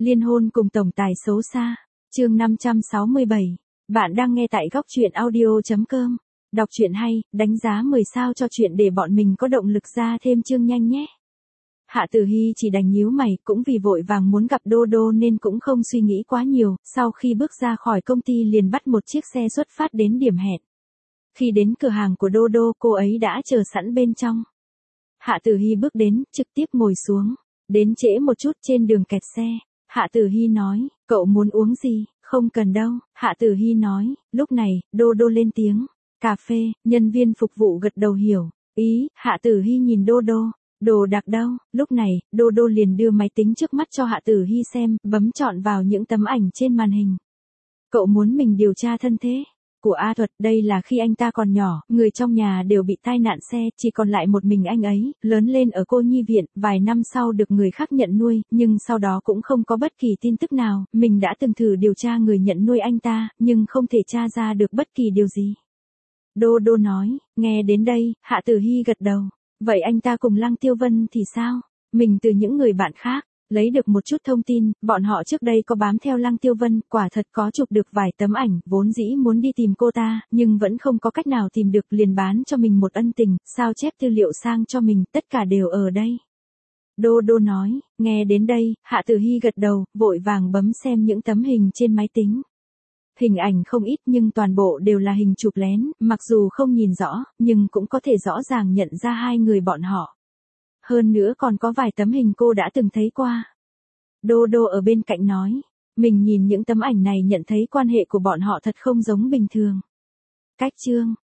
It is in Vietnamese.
Liên hôn cùng tổng tài xấu xa. Chương 567. Bạn đang nghe tại góc truyện audio.com. Đọc truyện hay, đánh giá 10 sao cho chuyện để bọn mình có động lực ra thêm chương nhanh nhé. Hạ Tử Hy chỉ đành nhíu mày, cũng vì vội vàng muốn gặp Đô Đô nên cũng không suy nghĩ quá nhiều, sau khi bước ra khỏi công ty liền bắt một chiếc xe xuất phát đến điểm hẹn. Khi đến cửa hàng của Đô Đô, cô ấy đã chờ sẵn bên trong. Hạ Tử Hy bước đến, trực tiếp ngồi xuống. Đến trễ một chút trên đường kẹt xe. Hạ Tử Hy nói, cậu muốn uống gì? Không cần đâu. Hạ Tử Hy nói, lúc này, Đô Đô lên tiếng. Cà phê, nhân viên phục vụ gật đầu hiểu. Ý, Hạ Tử Hy nhìn Đô Đô. Đồ đặc đâu? Lúc này, Đô Đô liền đưa máy tính trước mắt cho Hạ Tử Hy xem, bấm chọn vào những tấm ảnh trên màn hình. Cậu muốn mình điều tra thân thế của A Thuật, đây là khi anh ta còn nhỏ, người trong nhà đều bị tai nạn xe, chỉ còn lại một mình anh ấy, lớn lên ở cô nhi viện, vài năm sau được người khác nhận nuôi, nhưng sau đó cũng không có bất kỳ tin tức nào, mình đã từng thử điều tra người nhận nuôi anh ta, nhưng không thể tra ra được bất kỳ điều gì. Đô Đô nói, nghe đến đây, Hạ Tử Hy gật đầu. Vậy anh ta cùng Lăng Tiêu Vân thì sao? Mình từ những người bạn khác lấy được một chút thông tin, bọn họ trước đây có bám theo Lăng Tiêu Vân, quả thật có chụp được vài tấm ảnh, vốn dĩ muốn đi tìm cô ta, nhưng vẫn không có cách nào tìm được, liền bán cho mình một ân tình, sao chép tư liệu sang cho mình, tất cả đều ở đây. Đô Đô nói, nghe đến đây, Hạ Tử Hy gật đầu, vội vàng bấm xem những tấm hình trên máy tính. Hình ảnh không ít nhưng toàn bộ đều là hình chụp lén, mặc dù không nhìn rõ, nhưng cũng có thể rõ ràng nhận ra hai người bọn họ. Hơn nữa còn có vài tấm hình cô đã từng thấy qua. Đô Đô ở bên cạnh nói, mình nhìn những tấm ảnh này nhận thấy quan hệ của bọn họ thật không giống bình thường. Cách chương,